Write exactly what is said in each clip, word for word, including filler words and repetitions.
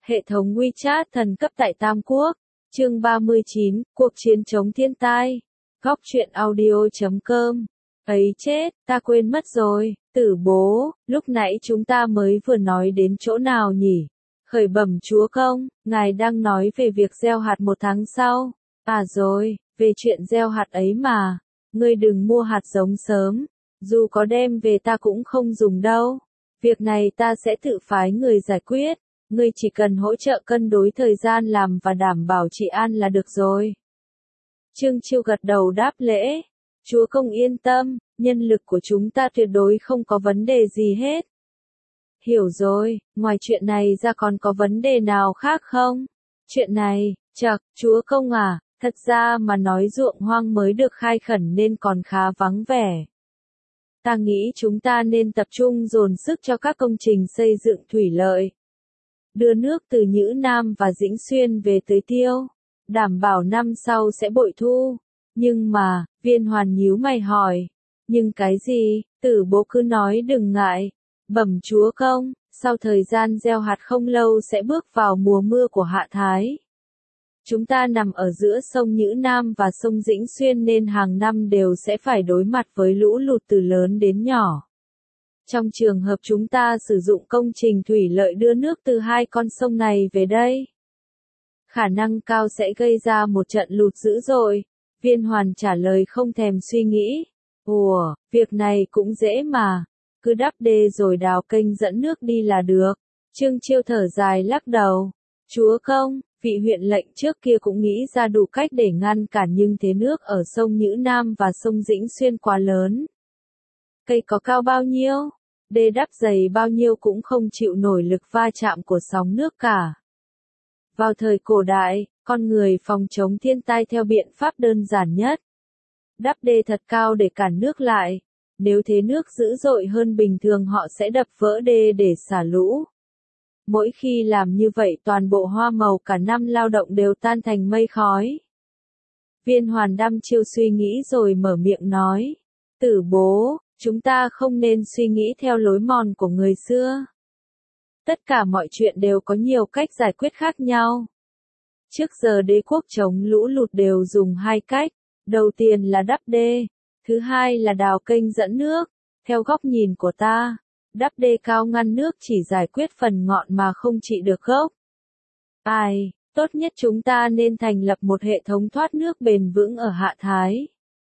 Hệ thống WeChat thần cấp tại Tam Quốc. Chương ba mươi chín, cuộc chiến chống thiên tai. Góc truyện audio chấm com. Ấy chết, ta quên mất rồi, tử bố, lúc nãy chúng ta mới vừa nói đến chỗ nào nhỉ? Khởi bẩm chúa công, ngài đang nói về việc gieo hạt một tháng sau. À rồi, về chuyện gieo hạt ấy mà. Ngươi đừng mua hạt giống sớm, dù có đem về ta cũng không dùng đâu. Việc này ta sẽ tự phái người giải quyết. Ngươi chỉ cần hỗ trợ cân đối thời gian làm và đảm bảo trị an là được rồi. Trương Chiêu gật đầu đáp lễ. Chúa công yên tâm, nhân lực của chúng ta tuyệt đối không có vấn đề gì hết. Hiểu rồi, ngoài chuyện này ra còn có vấn đề nào khác không? Chuyện này, chậc, chúa công à, thật ra mà nói ruộng hoang mới được khai khẩn nên còn khá vắng vẻ. Ta nghĩ chúng ta nên tập trung dồn sức cho các công trình xây dựng thủy lợi. Đưa nước từ Nhữ Nam và Dĩnh Xuyên về Tưới Tiêu, đảm bảo năm sau sẽ bội thu. Nhưng mà, Viên Hoàn nhíu mày hỏi, nhưng cái gì, tử bố cứ nói đừng ngại. Bẩm chúa công, sau thời gian gieo hạt không lâu sẽ bước vào mùa mưa của Hạ Thái. Chúng ta nằm ở giữa sông Nhữ Nam và sông Dĩnh Xuyên nên hàng năm đều sẽ phải đối mặt với lũ lụt từ lớn đến nhỏ. Trong trường hợp chúng ta sử dụng công trình thủy lợi đưa nước từ hai con sông này về đây, khả năng cao sẽ gây ra một trận lụt dữ dội. Viên Hoàn trả lời không thèm suy nghĩ. Ủa, việc này cũng dễ mà, cứ đắp đê rồi đào kênh dẫn nước đi là được. Trương Chiêu thở dài lắc đầu. Chúa công, vị huyện lệnh trước kia cũng nghĩ ra đủ cách để ngăn cản nhưng thế nước ở sông Nhữ Nam và sông Dĩnh Xuyên quá lớn. Cây có cao bao nhiêu, đê đắp dày bao nhiêu cũng không chịu nổi lực va chạm của sóng nước cả. Vào thời cổ đại, con người phòng chống thiên tai theo biện pháp đơn giản nhất. Đắp đê thật cao để cản nước lại. Nếu thế nước dữ dội hơn bình thường họ sẽ đập vỡ đê để xả lũ. Mỗi khi làm như vậy toàn bộ hoa màu cả năm lao động đều tan thành mây khói. Viên Hoàn đăm chiêu suy nghĩ rồi mở miệng nói. Tử bố, chúng ta không nên suy nghĩ theo lối mòn của người xưa. Tất cả mọi chuyện đều có nhiều cách giải quyết khác nhau. Trước giờ đế quốc chống lũ lụt đều dùng hai cách. Đầu tiên là đắp đê, thứ hai là đào kênh dẫn nước. Theo góc nhìn của ta, đắp đê cao ngăn nước chỉ giải quyết phần ngọn mà không trị được gốc. Ai, tốt nhất chúng ta nên thành lập một hệ thống thoát nước bền vững ở Hạ Thái.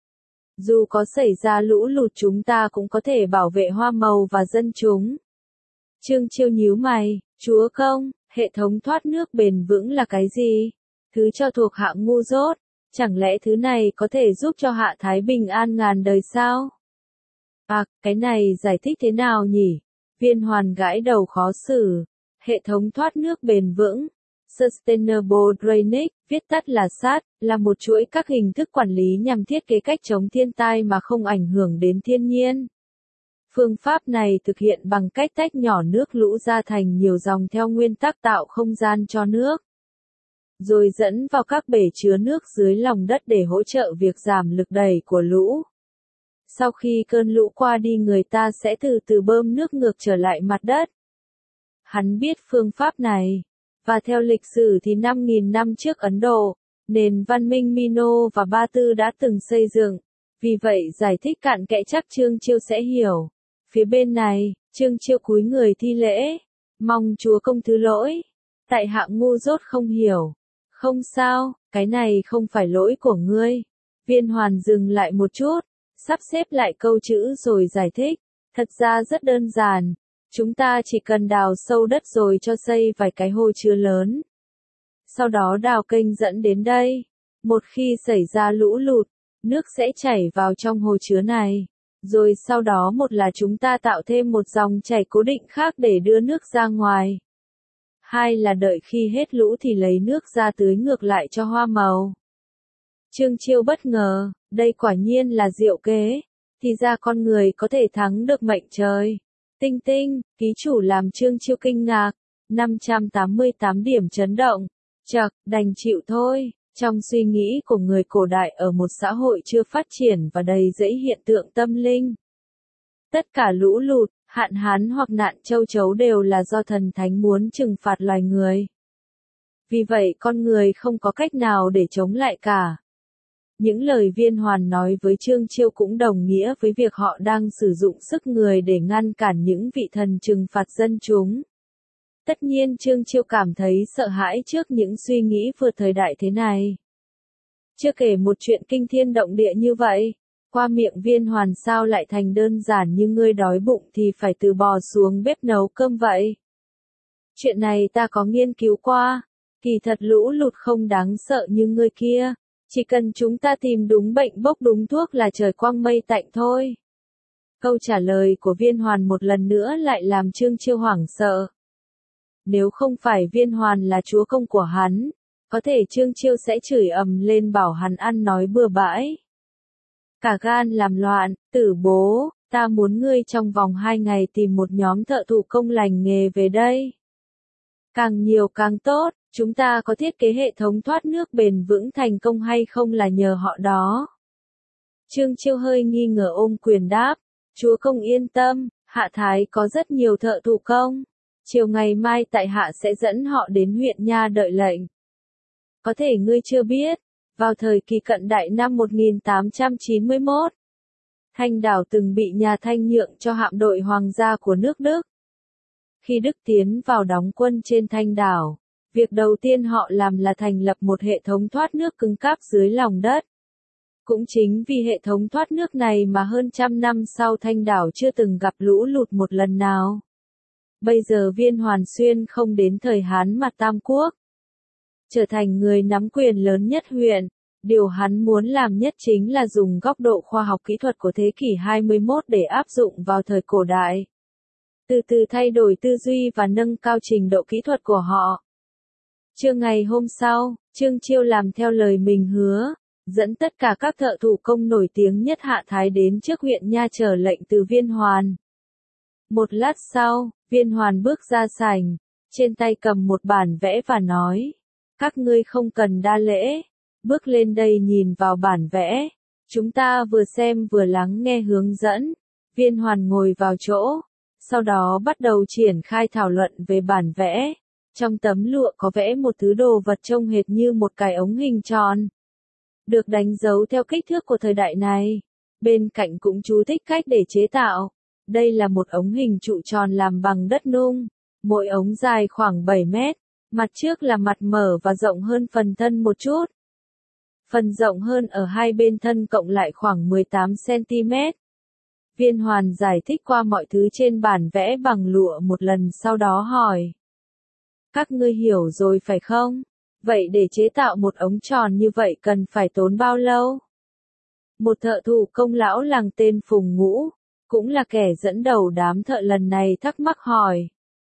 Dù có xảy ra lũ lụt chúng ta cũng có thể bảo vệ hoa màu và dân chúng. Trương Chiêu nhíu mày, chúa công, hệ thống thoát nước bền vững là cái gì? Thứ cho thuộc hạ ngu dốt, chẳng lẽ thứ này có thể giúp cho Hạ Thái bình an ngàn đời sao? À, cái này giải thích thế nào nhỉ? Viên Hoàn gãi đầu khó xử. Hệ thống thoát nước bền vững, Sustainable Drainage, viết tắt là sát, là một chuỗi các hình thức quản lý nhằm thiết kế cách chống thiên tai mà không ảnh hưởng đến thiên nhiên. Phương pháp này thực hiện bằng cách tách nhỏ nước lũ ra thành nhiều dòng theo nguyên tắc tạo không gian cho nước, rồi dẫn vào các bể chứa nước dưới lòng đất để hỗ trợ việc giảm lực đẩy của lũ. Sau khi cơn lũ qua đi người ta sẽ từ từ bơm nước ngược trở lại mặt đất. Hắn biết phương pháp này, và theo lịch sử thì năm nghìn năm trước Ấn Độ, nền văn minh Mino và Ba Tư đã từng xây dựng. Vì vậy giải thích cặn kẽ chắc Trương Chiêu sẽ hiểu. Phía bên này, Trương Chiêu cúi người thi lễ, mong chúa công thứ lỗi. Tại hạ ngu dốt không hiểu. Không sao, cái này không phải lỗi của ngươi. Viên Hoàn dừng lại một chút, sắp xếp lại câu chữ rồi giải thích. Thật ra rất đơn giản. Chúng ta chỉ cần đào sâu đất rồi cho xây vài cái hồ chứa lớn. Sau đó đào kênh dẫn đến đây. Một khi xảy ra lũ lụt, nước sẽ chảy vào trong hồ chứa này. Rồi sau đó một là chúng ta tạo thêm một dòng chảy cố định khác để đưa nước ra ngoài. Hai là đợi khi hết lũ thì lấy nước ra tưới ngược lại cho hoa màu. Trương Chiêu bất ngờ, đây quả nhiên là diệu kế. Thì ra con người có thể thắng được mệnh trời. Tinh tinh, ký chủ làm Trương Chiêu kinh ngạc. năm trăm tám mươi tám điểm chấn động. Chậc, đành chịu thôi. Trong suy nghĩ của người cổ đại ở một xã hội chưa phát triển và đầy rẫy hiện tượng tâm linh, tất cả lũ lụt, hạn hán hoặc nạn châu chấu đều là do thần thánh muốn trừng phạt loài người. Vì vậy con người không có cách nào để chống lại cả. Những lời Viên Hoàn nói với Trương Chiêu cũng đồng nghĩa với việc họ đang sử dụng sức người để ngăn cản những vị thần trừng phạt dân chúng. Tất nhiên Trương Chiêu cảm thấy sợ hãi trước những suy nghĩ vượt thời đại thế này. Chưa kể một chuyện kinh thiên động địa như vậy, qua miệng Viên Hoàn sao lại thành đơn giản như ngươi đói bụng thì phải từ bò xuống bếp nấu cơm vậy. Chuyện này ta có nghiên cứu qua, kỳ thật lũ lụt không đáng sợ như ngươi kia, chỉ cần chúng ta tìm đúng bệnh bốc đúng thuốc là trời quang mây tạnh thôi. Câu trả lời của Viên Hoàn một lần nữa lại làm Trương Chiêu hoảng sợ. Nếu không phải Viên Hoàn là chúa công của hắn, có thể Trương Chiêu sẽ chửi ầm lên bảo hắn ăn nói bừa bãi. Cả gan làm loạn, tử bố, ta muốn ngươi trong vòng hai ngày tìm một nhóm thợ thủ công lành nghề về đây. Càng nhiều càng tốt, chúng ta có thiết kế hệ thống thoát nước bền vững thành công hay không là nhờ họ đó. Trương Chiêu hơi nghi ngờ ôm quyền đáp, chúa công yên tâm, Hạ Thái có rất nhiều thợ thủ công. Chiều ngày mai tại hạ sẽ dẫn họ đến huyện nha đợi lệnh. Có thể ngươi chưa biết, vào thời kỳ cận đại năm một nghìn tám trăm chín mươi mốt, Thanh đảo từng bị nhà Thanh nhượng cho hạm đội hoàng gia của nước Đức. Khi Đức tiến vào đóng quân trên Thanh đảo, việc đầu tiên họ làm là thành lập một hệ thống thoát nước cứng cáp dưới lòng đất. Cũng chính vì hệ thống thoát nước này mà hơn trăm năm sau Thanh đảo chưa từng gặp lũ lụt một lần nào. Bây giờ Viên Hoàn xuyên không đến thời Hán mà Tam Quốc, trở thành người nắm quyền lớn nhất huyện, điều hắn muốn làm nhất chính là dùng góc độ khoa học kỹ thuật của thế kỷ hai mươi mốt để áp dụng vào thời cổ đại. Từ từ thay đổi tư duy và nâng cao trình độ kỹ thuật của họ. Trưa ngày hôm sau, Trương Chiêu làm theo lời mình hứa, dẫn tất cả các thợ thủ công nổi tiếng nhất Hạ Thái đến trước huyện nha chờ lệnh từ Viên Hoàn. Một lát sau, Viên Hoàn bước ra sảnh, trên tay cầm một bản vẽ và nói, các ngươi không cần đa lễ, bước lên đây nhìn vào bản vẽ, chúng ta vừa xem vừa lắng nghe hướng dẫn. Viên Hoàn ngồi vào chỗ, sau đó bắt đầu triển khai thảo luận về bản vẽ. Trong tấm lụa có vẽ một thứ đồ vật trông hệt như một cái ống hình tròn, được đánh dấu theo kích thước của thời đại này. Bên cạnh cũng chú thích cách để chế tạo. Đây là một ống hình trụ tròn làm bằng đất nung, mỗi ống dài khoảng bảy mét, mặt trước là mặt mở và rộng hơn phần thân một chút. Phần rộng hơn ở hai bên thân cộng lại khoảng mười tám xăng ti mét. Viên Hoàn giải thích qua mọi thứ trên bản vẽ bằng lụa một lần sau đó hỏi. Các ngươi hiểu rồi phải không? Vậy để chế tạo một ống tròn như vậy cần phải tốn bao lâu? Một thợ thủ công lão làng tên Phùng Ngũ, cũng là kẻ dẫn đầu đám thợ lần này thắc mắc hỏi.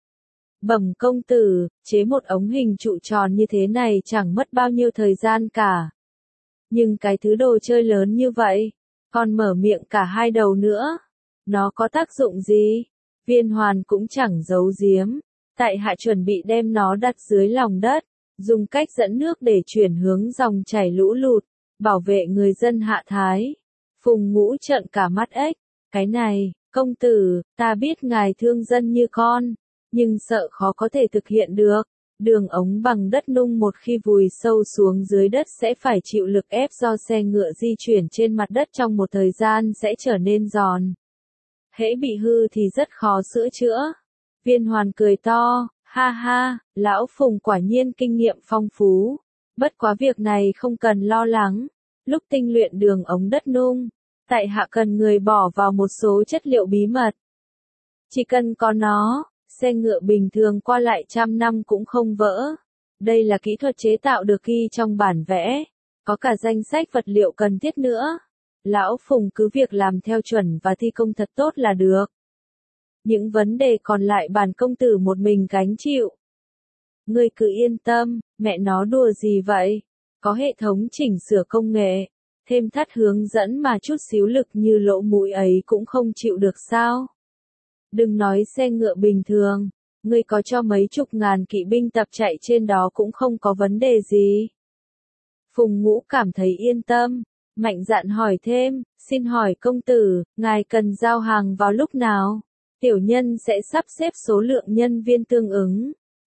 Bẩm công tử, chế một ống hình trụ tròn như thế này chẳng mất bao nhiêu thời gian cả. Nhưng cái thứ đồ chơi lớn như vậy, còn mở miệng cả hai đầu nữa. Nó có tác dụng gì? Viên Hoàn cũng chẳng giấu giếm. Tại hạ chuẩn bị đem nó đặt dưới lòng đất, dùng cách dẫn nước để chuyển hướng dòng chảy lũ lụt, bảo vệ người dân Hạ Thái. Phùng Ngũ trợn cả mắt ếch. Cái này, công tử, ta biết ngài thương dân như con, nhưng sợ khó có thể thực hiện được. Đường ống bằng đất nung một khi vùi sâu xuống dưới đất sẽ phải chịu lực ép do xe ngựa di chuyển trên mặt đất trong một thời gian sẽ trở nên giòn. Hễ bị hư thì rất khó sửa chữa. Viên Hoàn cười to, ha ha, lão Phùng quả nhiên kinh nghiệm phong phú. Bất quá việc này không cần lo lắng. Lúc tinh luyện đường ống đất nung, tại hạ cần người bỏ vào một số chất liệu bí mật. Chỉ cần có nó, xe ngựa bình thường qua lại trăm năm cũng không vỡ. Đây là kỹ thuật chế tạo được ghi trong bản vẽ, có cả danh sách vật liệu cần thiết nữa. Lão Phùng cứ việc làm theo chuẩn và thi công thật tốt là được. Những vấn đề còn lại bản công tử một mình gánh chịu. Ngươi cứ yên tâm, mẹ nó đùa gì vậy? Có hệ thống chỉnh sửa công nghệ, thêm thắt hướng dẫn mà chút xíu lực như lỗ mũi ấy cũng không chịu được sao? Đừng nói xe ngựa bình thường, ngươi có cho mấy chục ngàn kỵ binh tập chạy trên đó cũng không có vấn đề gì. Phùng Ngũ cảm thấy yên tâm, mạnh dạn hỏi thêm, xin hỏi công tử, ngài cần giao hàng vào lúc nào? Tiểu nhân sẽ sắp xếp số lượng nhân viên tương ứng,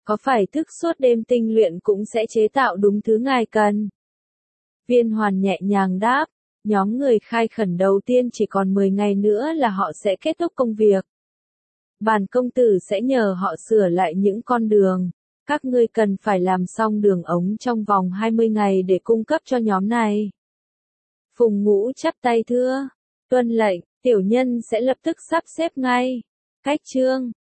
có phải thức suốt đêm tinh luyện cũng sẽ chế tạo đúng thứ ngài cần? Viên Hoàn nhẹ nhàng đáp, nhóm người khai khẩn đầu tiên chỉ còn mười ngày nữa là họ sẽ kết thúc công việc. Bản công tử sẽ nhờ họ sửa lại những con đường. Các ngươi cần phải làm xong đường ống trong vòng hai mươi ngày để cung cấp cho nhóm này. Phùng Ngũ chắp tay thưa, tuân lệnh, tiểu nhân sẽ lập tức sắp xếp ngay. Cách chương